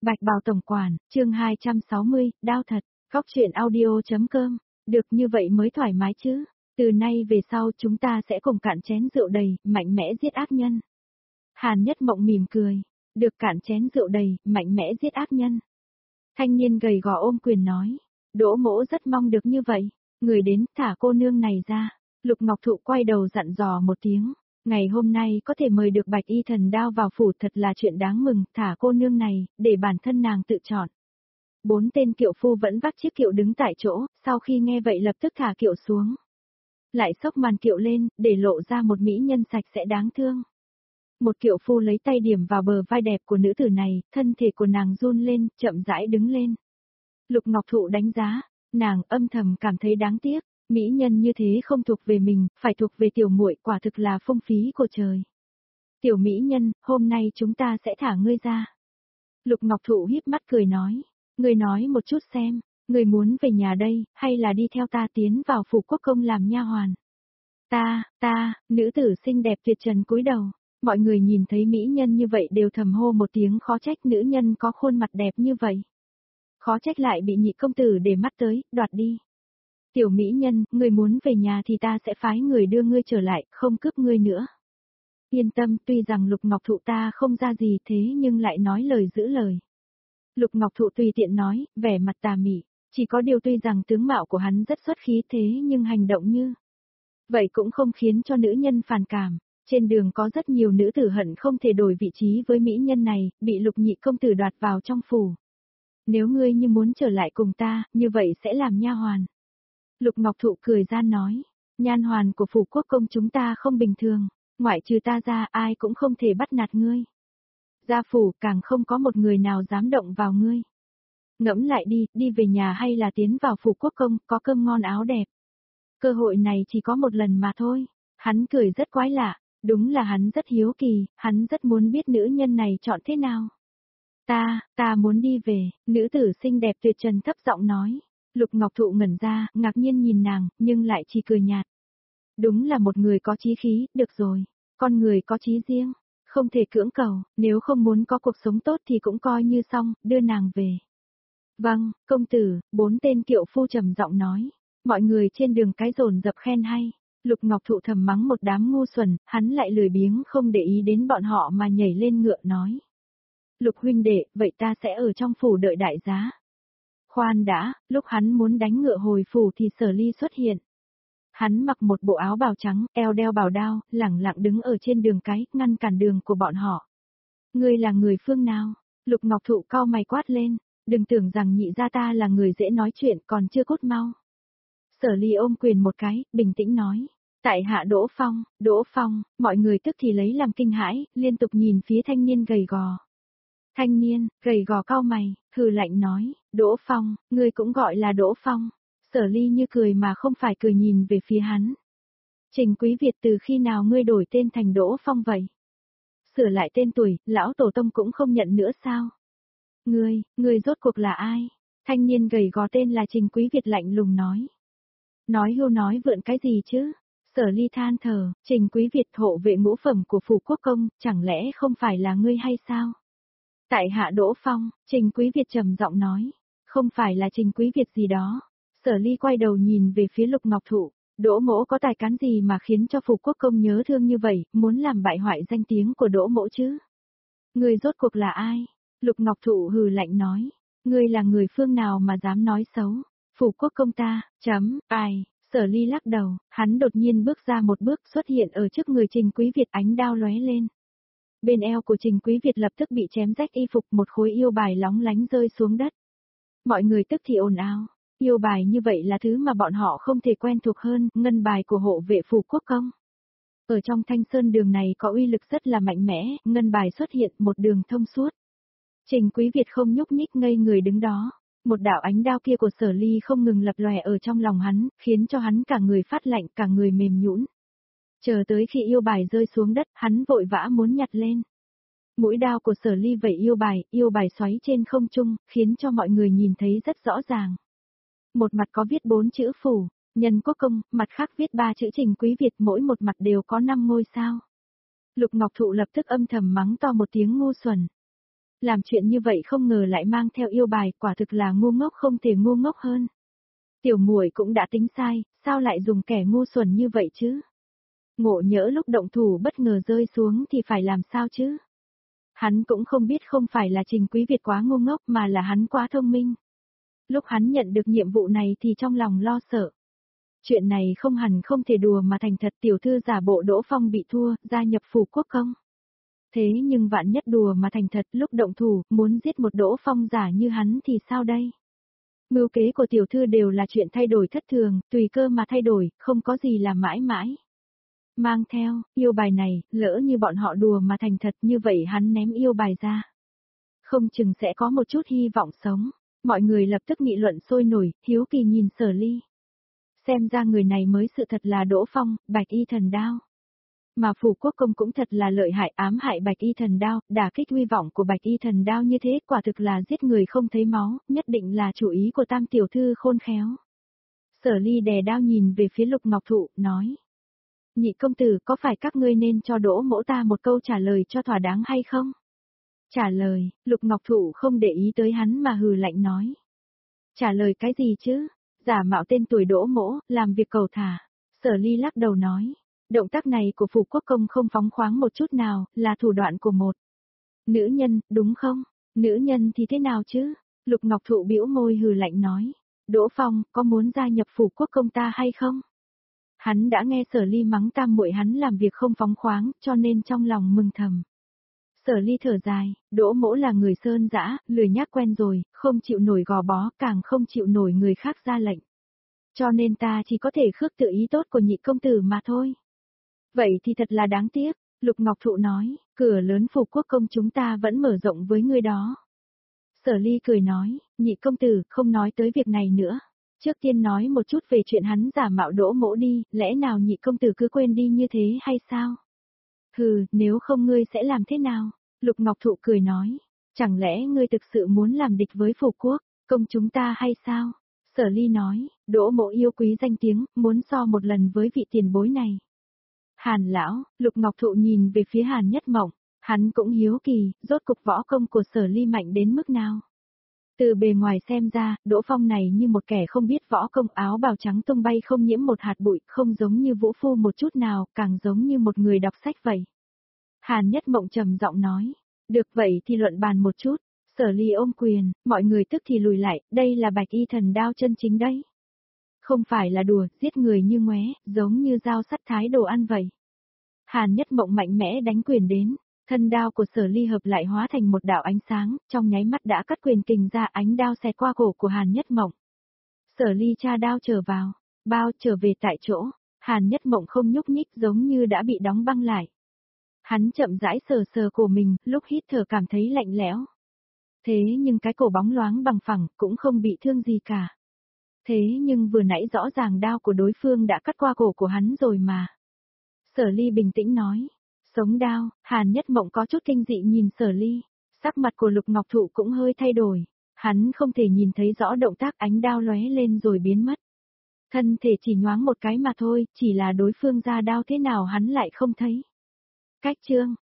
Bạch Bào Tổng Quản, chương 260, đao thật, góc truyện audio.com, được như vậy mới thoải mái chứ, từ nay về sau chúng ta sẽ cùng cạn chén rượu đầy, mạnh mẽ giết ác nhân. Hàn Nhất Mộng mỉm cười, được cạn chén rượu đầy, mạnh mẽ giết ác nhân. Thanh niên gầy gò ôm quyền nói, Đỗ mỗ rất mong được như vậy, người đến thả cô nương này ra. Lục Ngọc Thụ quay đầu dặn dò một tiếng, ngày hôm nay có thể mời được Bạch Y Thần Đao vào phủ thật là chuyện đáng mừng, thả cô nương này, để bản thân nàng tự chọn. 4 tên kiệu phu vẫn vác chiếc kiệu đứng tại chỗ, sau khi nghe vậy lập tức thả kiệu xuống. Lại xốc màn kiệu lên, để lộ ra một mỹ nhân sạch sẽ đáng thương. Một kiệu phu lấy tay điểm vào bờ vai đẹp của nữ tử này, thân thể của nàng run lên, chậm rãi đứng lên. Lục Ngọc Thụ đánh giá, nàng âm thầm cảm thấy đáng tiếc. Mỹ nhân như thế không thuộc về mình, phải thuộc về tiểu muội, quả thực là phung phí của trời. Tiểu mỹ nhân, hôm nay chúng ta sẽ thả ngươi ra. Lục Ngọc Thụ híp mắt cười nói, ngươi nói một chút xem, ngươi muốn về nhà đây, hay là đi theo ta tiến vào phủ quốc công làm nha hoàn? Ta, nữ tử xinh đẹp tuyệt trần cúi đầu, mọi người nhìn thấy mỹ nhân như vậy đều thầm hô một tiếng khó trách nữ nhân có khuôn mặt đẹp như vậy. Khó trách lại bị nhị công tử để mắt tới, đoạt đi. Tiểu mỹ nhân, ngươi muốn về nhà thì ta sẽ phái người đưa ngươi trở lại, không cướp ngươi nữa. Yên tâm, tuy rằng Lục Ngọc Thụ ta không ra gì thế nhưng lại nói lời giữ lời. Lục Ngọc Thụ tùy tiện nói, vẻ mặt tà mị, chỉ có điều tuy rằng tướng mạo của hắn rất xuất khí thế nhưng hành động như vậy cũng không khiến cho nữ nhân phản cảm. Trên đường có rất nhiều nữ tử hận không thể đổi vị trí với mỹ nhân này, bị Lục nhị công tử đoạt vào trong phủ. Nếu ngươi như muốn trở lại cùng ta, như vậy sẽ làm nha hoàn. Lục Ngọc Thụ cười gian nói, nhan hoàn của phủ quốc công chúng ta không bình thường, ngoại trừ ta ra ai cũng không thể bắt nạt ngươi. Gia phủ càng không có một người nào dám động vào ngươi. Ngẫm lại đi về nhà hay là tiến vào phủ quốc công, có cơm ngon áo đẹp. Cơ hội này chỉ có một lần mà thôi. Hắn cười rất quái lạ, đúng là hắn rất hiếu kỳ, hắn rất muốn biết nữ nhân này chọn thế nào. Ta muốn đi về, nữ tử xinh đẹp tuyệt trần thấp giọng nói. Lục Ngọc Thụ ngẩn ra, ngạc nhiên nhìn nàng, nhưng lại chỉ cười nhạt. Đúng là một người có chí khí, được rồi. Con người có chí riêng, không thể cưỡng cầu, nếu không muốn có cuộc sống tốt thì cũng coi như xong, đưa nàng về. Vâng, công tử, 4 tên kiệu phu trầm giọng nói. Mọi người trên đường cái dồn dập khen hay. Lục Ngọc Thụ thầm mắng một đám ngu xuẩn, hắn lại lười biếng không để ý đến bọn họ mà nhảy lên ngựa nói. Lục huynh đệ, vậy ta sẽ ở trong phủ đợi đại giá. Khoan đã, lúc hắn muốn đánh ngựa hồi phủ thì Sở Ly xuất hiện. Hắn mặc một bộ áo bào trắng, eo đeo bảo đao, lẳng lặng đứng ở trên đường cái, ngăn cản đường của bọn họ. Ngươi là người phương nào? Lục Ngọc Thụ cau mày quát lên, đừng tưởng rằng nhị gia ta là người dễ nói chuyện còn chưa cút mau. Sở Ly ôm quyền một cái, bình tĩnh nói. Tại hạ Đỗ Phong, mọi người tức thì lấy làm kinh hãi, liên tục nhìn phía thanh niên gầy gò. Thanh niên, gầy gò cau mày, hừ lạnh nói, Đỗ Phong, ngươi cũng gọi là Đỗ Phong. Sở Ly như cười mà không phải cười nhìn về phía hắn. Trình Quý Việt từ khi nào ngươi đổi tên thành Đỗ Phong vậy? Sửa lại tên tuổi, lão tổ tông cũng không nhận nữa sao? Ngươi rốt cuộc là ai? Thanh niên gầy gò tên là Trình Quý Việt lạnh lùng nói. Nói hưu nói vượn cái gì chứ? Sở Ly than thở, Trình Quý Việt hộ vệ ngũ phẩm của phủ quốc công, chẳng lẽ không phải là ngươi hay sao? Tại hạ Đỗ Phong, Trình Quý Việt trầm giọng nói, không phải là Trình Quý Việt gì đó. Sở Ly quay đầu nhìn về phía Lục Ngọc Thụ, Đỗ mỗ có tài cán gì mà khiến cho phủ quốc công nhớ thương như vậy, muốn làm bại hoại danh tiếng của Đỗ mỗ chứ? Ngươi rốt cuộc là ai? Lục Ngọc Thụ hừ lạnh nói, ngươi là người phương nào mà dám nói xấu? Phủ quốc công ta, ai? Sở Ly lắc đầu, hắn đột nhiên bước ra một bước xuất hiện ở trước người Trình Quý Việt, ánh đao lóe lên. Bên eo của Trình Quý Việt lập tức bị chém rách y phục, một khối yêu bài lóng lánh rơi xuống đất. Mọi người tức thì ồn ào, yêu bài như vậy là thứ mà bọn họ không thể quen thuộc hơn, ngân bài của hộ vệ phủ quốc công. Ở trong Thanh Sơn đường này có uy lực rất là mạnh mẽ, ngân bài xuất hiện một đường thông suốt. Trình Quý Việt không nhúc nhích ngây người đứng đó. Một đạo ánh đao kia của Sở Ly không ngừng lập lòe ở trong lòng hắn, khiến cho hắn cả người phát lạnh, cả người mềm nhũn. Chờ tới khi yêu bài rơi xuống đất, hắn vội vã muốn nhặt lên. Mũi đao của Sở Ly vẩy yêu bài xoáy trên không trung, khiến cho mọi người nhìn thấy rất rõ ràng. Một mặt có viết 4 chữ phủ, nhân quốc công, mặt khác viết 3 chữ Trình Quý Việt, mỗi một mặt đều có 5 ngôi sao. Lục Ngọc Thụ lập tức âm thầm mắng to một tiếng ngu xuẩn. Làm chuyện như vậy không ngờ lại mang theo yêu bài, quả thực là ngu ngốc không thể ngu ngốc hơn. Tiểu muội cũng đã tính sai, sao lại dùng kẻ ngu xuẩn như vậy chứ? Ngộ nhỡ lúc động thủ bất ngờ rơi xuống thì phải làm sao chứ? Hắn cũng không biết không phải là Trình Quý Việt quá ngu ngốc mà là hắn quá thông minh. Lúc hắn nhận được nhiệm vụ này thì trong lòng lo sợ. Chuyện này không hẳn không thể đùa mà thành thật, tiểu thư giả bộ Đỗ Phong bị thua, gia nhập phủ quốc công. Thế nhưng vạn nhất đùa mà thành thật, lúc động thủ, muốn giết một Đỗ Phong giả như hắn thì sao đây? Mưu kế của tiểu thư đều là chuyện thay đổi thất thường, tùy cơ mà thay đổi, không có gì là mãi mãi. Mang theo, yêu bài này, lỡ như bọn họ đùa mà thành thật như vậy hắn ném yêu bài ra. Không chừng sẽ có một chút hy vọng sống. Mọi người lập tức nghị luận sôi nổi, hiếu kỳ nhìn Sở Ly. Xem ra người này mới sự thật là Đỗ Phong, Bạch Y Thần Đao. Mà phủ quốc công cũng thật là lợi hại, ám hại Bạch Y Thần Đao, đả kích uy vọng của Bạch Y Thần Đao như thế, quả thực là giết người không thấy máu, nhất định là chủ ý của Tam tiểu thư khôn khéo. Sở Ly đè đao nhìn về phía Lục Ngọc Thụ, nói. Nhị công tử, có phải các ngươi nên cho Đỗ mỗ ta một câu trả lời cho thỏa đáng hay không? Trả lời, Lục Ngọc Thụ không để ý tới hắn mà hừ lạnh nói. Trả lời cái gì chứ? Giả mạo tên tuổi Đỗ mỗ, làm việc cầu thả. Sở Ly lắc đầu nói. Động tác này của phủ quốc công không phóng khoáng một chút nào, là thủ đoạn của một nữ nhân, đúng không? Nữ nhân thì thế nào chứ? Lục Ngọc Thụ bĩu môi hừ lạnh nói. Đỗ Phong, có muốn gia nhập phủ quốc công ta hay không? Hắn đã nghe Sở Ly mắng tam muội hắn làm việc không phóng khoáng, cho nên trong lòng mừng thầm. Sở Ly thở dài, Đỗ mỗ là người sơn dã, lười nhác quen rồi, không chịu nổi gò bó, càng không chịu nổi người khác ra lệnh. Cho nên ta chỉ có thể khước tự ý tốt của nhị công tử mà thôi. Vậy thì thật là đáng tiếc, Lục Ngọc Thụ nói, cửa lớn phủ quốc công chúng ta vẫn mở rộng với người đó. Sở Ly cười nói, nhị công tử, không nói tới việc này nữa. Trước tiên nói một chút về chuyện hắn giả mạo Đỗ mỗ đi, lẽ nào nhị công tử cứ quên đi như thế hay sao? Hừ, nếu không ngươi sẽ làm thế nào? Lục Ngọc Thụ cười nói, chẳng lẽ ngươi thực sự muốn làm địch với phủ quốc, công chúng ta hay sao? Sở Ly nói, Đỗ mỗ yêu quý danh tiếng, muốn so một lần với vị tiền bối này. Hàn lão, Lục Ngọc Thụ nhìn về phía Hàn Nhất Mộng, hắn cũng hiếu kỳ, rốt cục võ công của Sở Ly mạnh đến mức nào. Từ bề ngoài xem ra, Đỗ Phong này như một kẻ không biết võ công, áo bào trắng tung bay không nhiễm một hạt bụi, không giống như vũ phu một chút nào, càng giống như một người đọc sách vậy. Hàn Nhất Mộng trầm giọng nói, được vậy thì luận bàn một chút. Sở Ly ôm quyền, mọi người tức thì lùi lại, đây là Bạch Y Thần Đao chân chính đấy. Không phải là đùa, giết người như ngoé, giống như dao sắt thái đồ ăn vậy. Hàn Nhất Mộng mạnh mẽ đánh quyền đến, thân đao của Sở Ly hợp lại hóa thành một đạo ánh sáng, trong nháy mắt đã cắt quyền kình ra, ánh đao xẹt qua cổ của Hàn Nhất Mộng. Sở Ly tra đao trở vào, bao trở về tại chỗ, Hàn Nhất Mộng không nhúc nhích giống như đã bị đóng băng lại. Hắn chậm rãi sờ sờ cổ mình, lúc hít thở cảm thấy lạnh lẽo. Thế nhưng cái cổ bóng loáng bằng phẳng cũng không bị thương gì cả. Thế nhưng vừa nãy rõ ràng đao của đối phương đã cắt qua cổ của hắn rồi mà. Sở Ly bình tĩnh nói. Sống đao, Hàn Nhất Mộng có chút kinh dị nhìn Sở Ly. Sắc mặt của Lục Ngọc Thụ cũng hơi thay đổi. Hắn không thể nhìn thấy rõ động tác ánh đao lóe lên rồi biến mất. Thân thể chỉ nhoáng một cái mà thôi, chỉ là đối phương ra đao thế nào hắn lại không thấy. Cách chương